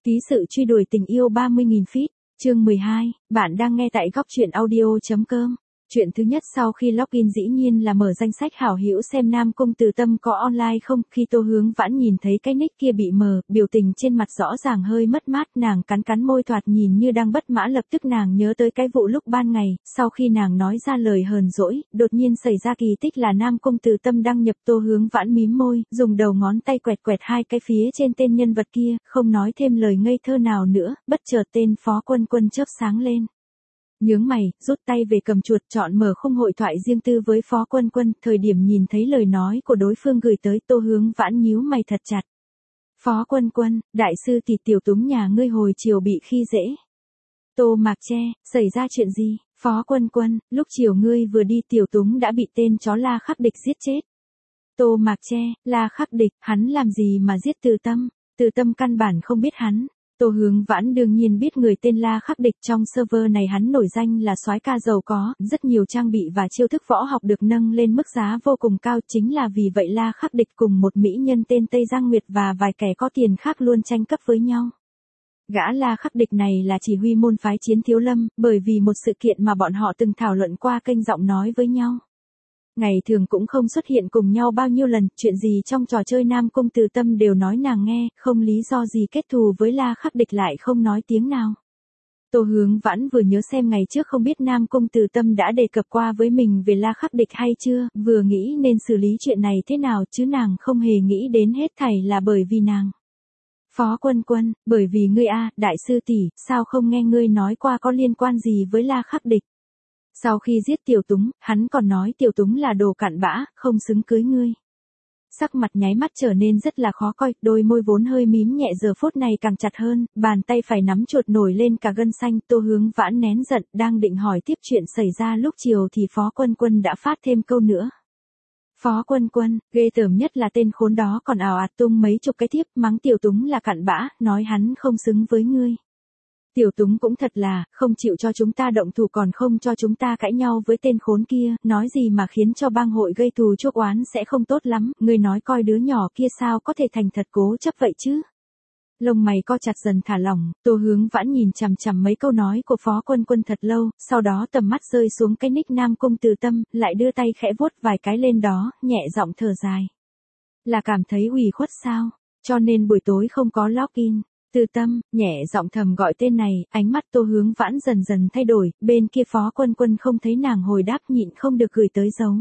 Ký sự truy đuổi tình yêu 30.000 feet, chương 12, bạn đang nghe tại góc truyện audio.com. Chuyện thứ nhất sau khi login dĩ nhiên là mở danh sách hảo hữu xem Nam Cung Từ Tâm có online không. Khi Tô Hướng Vãn nhìn thấy cái nick kia bị mờ, biểu tình trên mặt rõ ràng hơi mất mát, nàng cắn cắn môi thoạt nhìn như đang bất mã. Lập tức nàng nhớ tới cái vụ lúc ban ngày, sau khi nàng nói ra lời hờn dỗi, đột nhiên xảy ra kỳ tích là Nam Cung Từ Tâm đăng nhập. Tô Hướng Vãn mím môi, dùng đầu ngón tay quẹt quẹt hai cái phía trên tên nhân vật kia, không nói thêm lời ngây thơ nào nữa. Bất chợt tên Phó Quân Quân chớp sáng lên. Nhướng mày, rút tay về cầm chuột, chọn mở khung hội thoại riêng tư với Phó Quân Quân. Thời điểm nhìn thấy lời nói của đối phương gửi tới, Tô Hướng Vãn nhíu mày thật chặt. Phó Quân Quân, đại sư thì Tiểu Túng nhà ngươi hồi chiều bị khi dễ. Tô Mạc Che, xảy ra chuyện gì? Phó Quân Quân, lúc chiều ngươi vừa đi Tiểu Túng đã bị tên chó La Khắc Địch giết chết. Tô Mạc Che, La Khắc Địch, hắn làm gì mà giết Từ Tâm? Từ Tâm căn bản không biết hắn. Tô Hướng Vãn đương nhiên biết người tên La Khắc Địch, trong server này hắn nổi danh là soái ca giàu có, rất nhiều trang bị và chiêu thức võ học được nâng lên mức giá vô cùng cao. Chính là vì vậy La Khắc Địch cùng một mỹ nhân tên Tây Giang Nguyệt và vài kẻ có tiền khác luôn tranh cấp với nhau. Gã La Khắc Địch này là chỉ huy môn phái Chiến Thiếu Lâm, bởi vì một sự kiện mà bọn họ từng thảo luận qua kênh giọng nói với nhau. Ngày thường cũng không xuất hiện cùng nhau bao nhiêu lần, chuyện gì trong trò chơi Nam Cung Từ Tâm đều nói nàng nghe, không lý do gì kết thù với La Khắc Địch lại không nói tiếng nào. Tô Hướng Vãn vừa nhớ xem ngày trước không biết Nam Cung Từ Tâm đã đề cập qua với mình về La Khắc Địch hay chưa, vừa nghĩ nên xử lý chuyện này thế nào, chứ nàng không hề nghĩ đến hết thảy là bởi vì nàng. Phó Quân Quân, bởi vì ngươi a, đại sư tỷ, sao không nghe ngươi nói qua có liên quan gì với La Khắc Địch? Sau khi giết Tiểu Túng, hắn còn nói Tiểu Túng là đồ cặn bã, không xứng cưới ngươi. Sắc mặt nháy mắt trở nên rất là khó coi, đôi môi vốn hơi mím nhẹ giờ phút này càng chặt hơn, bàn tay phải nắm chuột nổi lên cả gân xanh. Tô Hướng Vãn nén giận, đang định hỏi tiếp chuyện xảy ra lúc chiều thì Phó Quân Quân đã phát thêm câu nữa. Phó Quân Quân, ghê tởm nhất là tên khốn đó còn ào ạt tung mấy chục cái thiếp mắng Tiểu Túng là cặn bã, nói hắn không xứng với ngươi. Tiểu Túng cũng thật là, không chịu cho chúng ta động thủ còn không cho chúng ta cãi nhau với tên khốn kia, nói gì mà khiến cho bang hội gây thù chuốc oán sẽ không tốt lắm, ngươi nói coi đứa nhỏ kia sao có thể thành thật cố chấp vậy chứ. Lông mày co chặt dần thả lỏng, Tô Hướng Vãn nhìn chằm chằm mấy câu nói của Phó Quân Quân thật lâu, sau đó tầm mắt rơi xuống cái nick Nam Cung Từ Tâm, lại đưa tay khẽ vuốt vài cái lên đó, nhẹ giọng thở dài. Là cảm thấy ủy khuất sao, cho nên buổi tối không có login. Từ Tâm, nhẹ giọng thầm gọi tên này, ánh mắt Tô Hướng Vãn dần dần thay đổi, bên kia Phó Quân Quân không thấy nàng hồi đáp nhịn không được gửi tới dấu.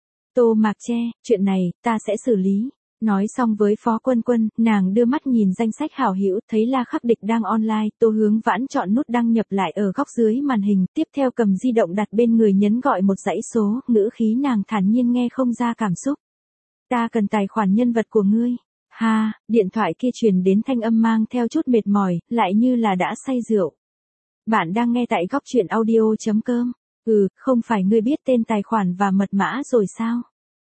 Tô Mạc Che, chuyện này, ta sẽ xử lý. Nói xong với Phó Quân Quân, nàng đưa mắt nhìn danh sách hảo hữu, thấy La Khắc Địch đang online, Tô Hướng Vãn chọn nút đăng nhập lại ở góc dưới màn hình, tiếp theo cầm di động đặt bên người nhấn gọi một dãy số, ngữ khí nàng thản nhiên nghe không ra cảm xúc. Ta cần tài khoản nhân vật của ngươi. Ha, điện thoại kia truyền đến thanh âm mang theo chút mệt mỏi, lại như là đã say rượu. Bạn đang nghe tại góc truyện audio.com. Không phải ngươi biết tên tài khoản và mật mã rồi sao?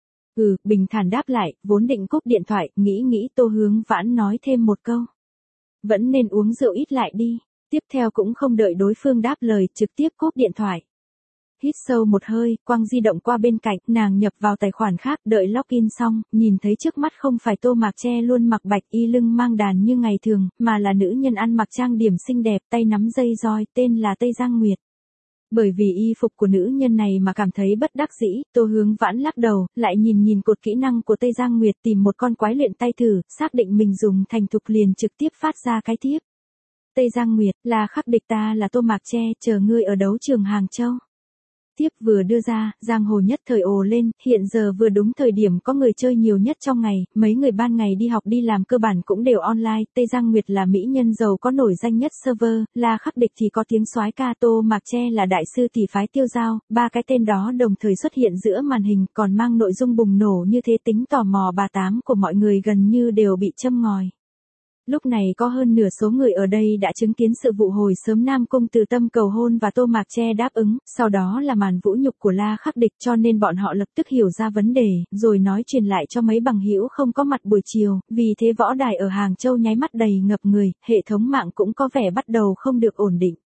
Bình thản đáp lại, vốn định cúp điện thoại, nghĩ Tô Hướng Vãn nói thêm một câu. Vẫn nên uống rượu ít lại đi. Tiếp theo cũng không đợi đối phương đáp lời, trực tiếp cúp điện thoại. Hít sâu một hơi, quăng di động qua bên cạnh, nàng nhập vào tài khoản khác, đợi login xong, nhìn thấy trước mắt không phải Tô Mạc Che luôn mặc bạch y lưng mang đàn như ngày thường, mà là nữ nhân ăn mặc trang điểm xinh đẹp, tay nắm dây roi, tên là Tây Giang Nguyệt. Bởi vì y phục của nữ nhân này mà cảm thấy bất đắc dĩ, Tô Hướng Vãn lắc đầu, lại nhìn cột kỹ năng của Tây Giang Nguyệt, tìm một con quái luyện tay thử, xác định mình dùng thành thục liền trực tiếp phát ra cái thiếp. Tây Giang Nguyệt, là Khắc Địch, ta là Tô Mạc Che, chờ ngươi ở đấu trường Hàng Châu. Tiếp vừa đưa ra, giang hồ nhất thời ồ lên, hiện giờ vừa đúng thời điểm có người chơi nhiều nhất trong ngày, mấy người ban ngày đi học đi làm cơ bản cũng đều online, Tây Giang Nguyệt là mỹ nhân giàu có nổi danh nhất server, La Khắc Địch thì có tiếng soái ca, Tô Mạc Che là đại sư tỷ phái tiêu giao, ba cái tên đó đồng thời xuất hiện giữa màn hình, còn mang nội dung bùng nổ như thế, tính tò mò bà tám của mọi người gần như đều bị châm ngòi. Lúc này có hơn nửa số người ở đây đã chứng kiến sự vụ hồi sớm Nam Cung Từ Tâm cầu hôn và Tô Mạc Che đáp ứng, sau đó là màn vũ nhục của La Khắc Địch, cho nên bọn họ lập tức hiểu ra vấn đề, rồi nói truyền lại cho mấy bằng hữu không có mặt buổi chiều, vì thế võ đài ở Hàng Châu nháy mắt đầy ngập người, hệ thống mạng cũng có vẻ bắt đầu không được ổn định.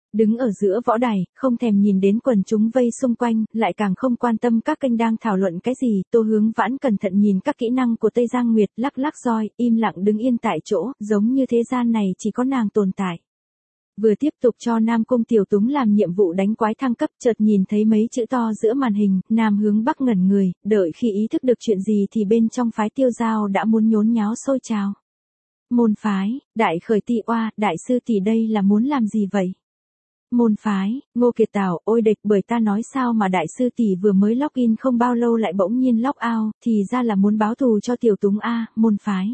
Đứng ở giữa võ đài, không thèm nhìn đến quần chúng vây xung quanh, lại càng không quan tâm các kênh đang thảo luận cái gì, Tô Hướng Vãn cẩn thận nhìn các kỹ năng của Tây Giang Nguyệt, lắc lắc roi, im lặng đứng yên tại chỗ, giống như thế gian này chỉ có nàng tồn tại. Vừa tiếp tục cho Nam Cung Tiểu Túng làm nhiệm vụ đánh quái thăng cấp, chợt nhìn thấy mấy chữ to giữa màn hình, Nam Hướng Bắc ngẩn người, đợi khi ý thức được chuyện gì thì bên trong phái Tiêu Giao đã muốn nhốn nháo sôi trào. Môn phái, đại khởi tỷ oa, đại sư tỷ đây là muốn làm gì vậy? Môn phái, Ngô Kiệt Tảo, ôi địch, bởi ta nói sao mà đại sư tỷ vừa mới login không bao lâu lại bỗng nhiên log out, thì ra là muốn báo thù cho Tiểu Túng a, môn phái.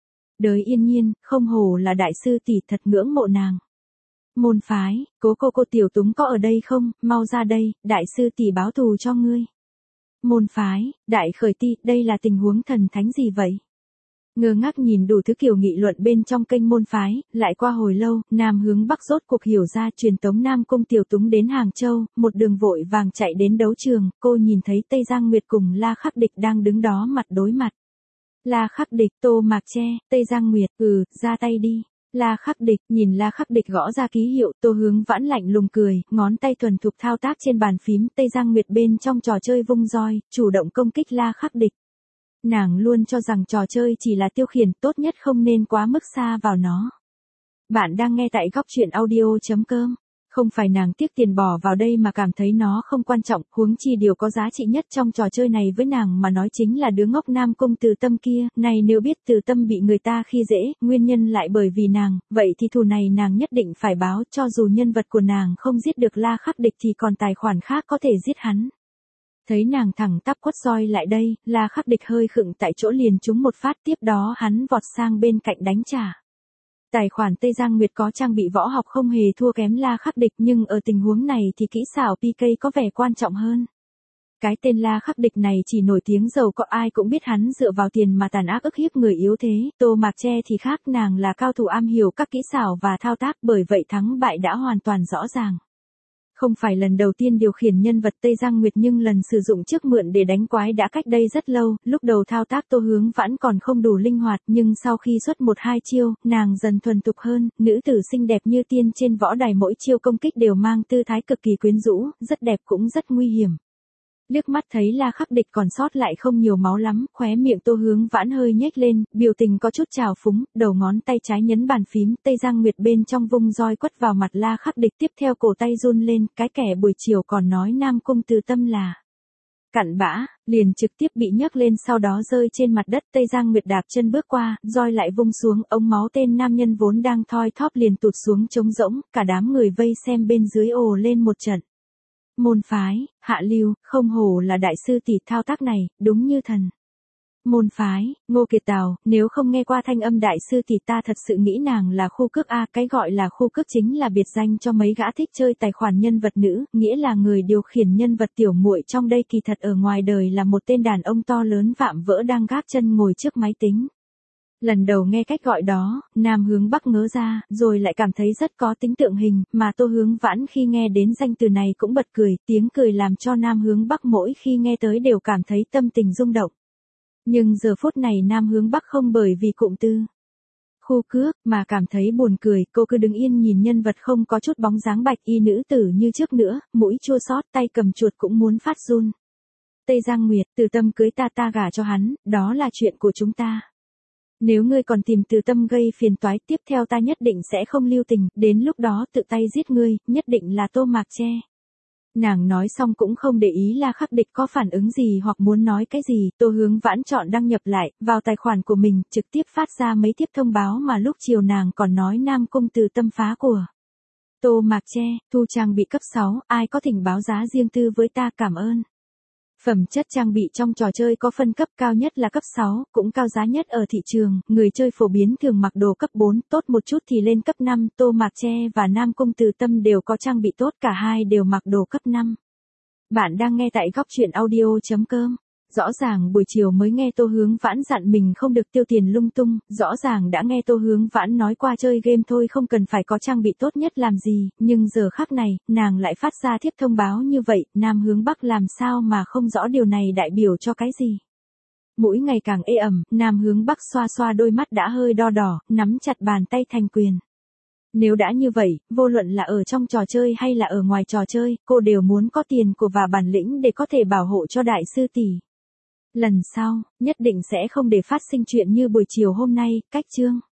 Đới Yên Nhiên, không hổ là đại sư tỷ, thật ngưỡng mộ nàng. Môn phái, cô Tiểu Túng có ở đây không, mau ra đây, đại sư tỷ báo thù cho ngươi. Môn phái, đại khởi tỷ, đây là tình huống thần thánh gì vậy? Ngơ ngác nhìn đủ thứ kiểu nghị luận bên trong kênh môn phái, lại qua hồi lâu, Nam Hướng Bắc rốt cuộc hiểu ra truyền tống Nam Cung Tiểu Túng đến Hàng Châu, một đường vội vàng chạy đến đấu trường, cô nhìn thấy Tây Giang Nguyệt cùng La Khắc Địch đang đứng đó mặt đối mặt. La Khắc Địch, Tô Mạc Che, Tây Giang Nguyệt, ra tay đi. La Khắc Địch, nhìn La Khắc Địch gõ ra ký hiệu, Tô Hướng Vãn lạnh lùng cười, ngón tay thuần thục thao tác trên bàn phím, Tây Giang Nguyệt bên trong trò chơi vung roi, chủ động công kích La Khắc Địch. Nàng luôn cho rằng trò chơi chỉ là tiêu khiển, tốt nhất không nên quá mức xa vào nó. Bạn đang nghe tại góc truyện audio.com. Không phải nàng tiếc tiền bỏ vào đây mà cảm thấy nó không quan trọng, huống chi điều có giá trị nhất trong trò chơi này với nàng mà nói chính là đứa ngốc Nam Cung Từ Tâm kia, này nếu biết Từ Tâm bị người ta khi dễ, nguyên nhân lại bởi vì nàng, vậy thì thù này nàng nhất định phải báo, cho dù nhân vật của nàng không giết được La Khắc Địch thì còn tài khoản khác có thể giết hắn. Thấy nàng thẳng tắp quất roi lại đây, La Khắc Địch hơi khựng tại chỗ liền trúng một phát, tiếp đó hắn vọt sang bên cạnh đánh trả. Tài khoản Tây Giang Nguyệt có trang bị võ học không hề thua kém La Khắc Địch, nhưng ở tình huống này thì kỹ xảo PK có vẻ quan trọng hơn. Cái tên La Khắc Địch này chỉ nổi tiếng giàu có, ai cũng biết hắn dựa vào tiền mà tàn ác ức hiếp người yếu thế, Tô Mạc Che thì khác, nàng là cao thủ am hiểu các kỹ xảo và thao tác, bởi vậy thắng bại đã hoàn toàn rõ ràng. Không phải lần đầu tiên điều khiển nhân vật Tây Giang Nguyệt, nhưng lần sử dụng trước mượn để đánh quái đã cách đây rất lâu, lúc đầu thao tác Tô Hướng Vãn còn không đủ linh hoạt, nhưng sau khi xuất 1-2 chiêu, nàng dần thuần thục hơn, nữ tử xinh đẹp như tiên trên võ đài mỗi chiêu công kích đều mang tư thái cực kỳ quyến rũ, rất đẹp cũng rất nguy hiểm. Liếc mắt thấy La Khắc Địch còn sót lại không nhiều máu lắm, khóe miệng Tô Hướng Vãn hơi nhếch lên, biểu tình có chút trào phúng, đầu ngón tay trái nhấn bàn phím, Tây Giang Nguyệt bên trong vung roi quất vào mặt La Khắc Địch, tiếp theo cổ tay run lên, cái kẻ buổi chiều còn nói Nam Cung Từ Tâm là cặn bã, liền trực tiếp bị nhấc lên, sau đó rơi trên mặt đất. Tây Giang Nguyệt đạp chân bước qua, roi lại vung xuống, ống máu tên nam nhân vốn đang thoi thóp liền tụt xuống trống rỗng, cả đám người vây xem bên dưới ồ lên một trận. Môn phái, hạ lưu, không hổ là đại sư tỷ, thao tác này, đúng như thần. Môn phái, Ngô Kiệt Tảo, nếu không nghe qua thanh âm đại sư tỷ ta thật sự nghĩ nàng là khu cước a, cái gọi là khu cước chính là biệt danh cho mấy gã thích chơi tài khoản nhân vật nữ, nghĩa là người điều khiển nhân vật tiểu muội trong đây kỳ thật ở ngoài đời là một tên đàn ông to lớn vạm vỡ đang gác chân ngồi trước máy tính. Lần đầu nghe cách gọi đó, Nam Hướng Bắc ngớ ra, rồi lại cảm thấy rất có tính tượng hình, mà Tô Hướng Vãn khi nghe đến danh từ này cũng bật cười, tiếng cười làm cho Nam Hướng Bắc mỗi khi nghe tới đều cảm thấy tâm tình rung động. Nhưng giờ phút này Nam Hướng Bắc không bởi vì cụm từ khu cước mà cảm thấy buồn cười, cô cứ đứng yên nhìn nhân vật không có chút bóng dáng bạch y nữ tử như trước nữa, mũi chua xót, tay cầm chuột cũng muốn phát run. Tây Giang Nguyệt, Từ Tâm cưới ta, ta gả cho hắn, đó là chuyện của chúng ta. Nếu ngươi còn tìm Từ Tâm gây phiền toái, tiếp theo ta nhất định sẽ không lưu tình, đến lúc đó tự tay giết ngươi, nhất định là Tô Mạc Che. Nàng nói xong cũng không để ý La Khắc Địch có phản ứng gì hoặc muốn nói cái gì, Tô Hướng Vãn chọn đăng nhập lại, vào tài khoản của mình, trực tiếp phát ra mấy tiếp thông báo mà lúc chiều nàng còn nói Nam Cung Từ Tâm phá của Tô Mạc Che, thu trang bị cấp 6, ai có thỉnh báo giá riêng tư với ta, cảm ơn. Phẩm chất trang bị trong trò chơi có phân cấp, cao nhất là cấp 6, cũng cao giá nhất ở thị trường, người chơi phổ biến thường mặc đồ cấp 4, tốt một chút thì lên cấp 5, Tô Mạc Che và Nam Cung Từ Tâm đều có trang bị tốt, cả hai đều mặc đồ cấp 5. Bạn đang nghe tại góc truyện audio.com. Rõ ràng buổi chiều mới nghe Tô Hướng Vãn dặn mình không được tiêu tiền lung tung, rõ ràng đã nghe Tô Hướng Vãn nói qua chơi game thôi không cần phải có trang bị tốt nhất làm gì, nhưng giờ khắc này, nàng lại phát ra thiếp thông báo như vậy, Nam Hướng Bắc làm sao mà không rõ điều này đại biểu cho cái gì. Mũi ngày càng ê ẩm, Nam Hướng Bắc xoa xoa đôi mắt đã hơi đo đỏ, nắm chặt bàn tay thành quyền. Nếu đã như vậy, vô luận là ở trong trò chơi hay là ở ngoài trò chơi, cô đều muốn có tiền của và bản lĩnh để có thể bảo hộ cho đại sư tỷ. Lần sau, nhất định sẽ không để phát sinh chuyện như buổi chiều hôm nay, cách chương.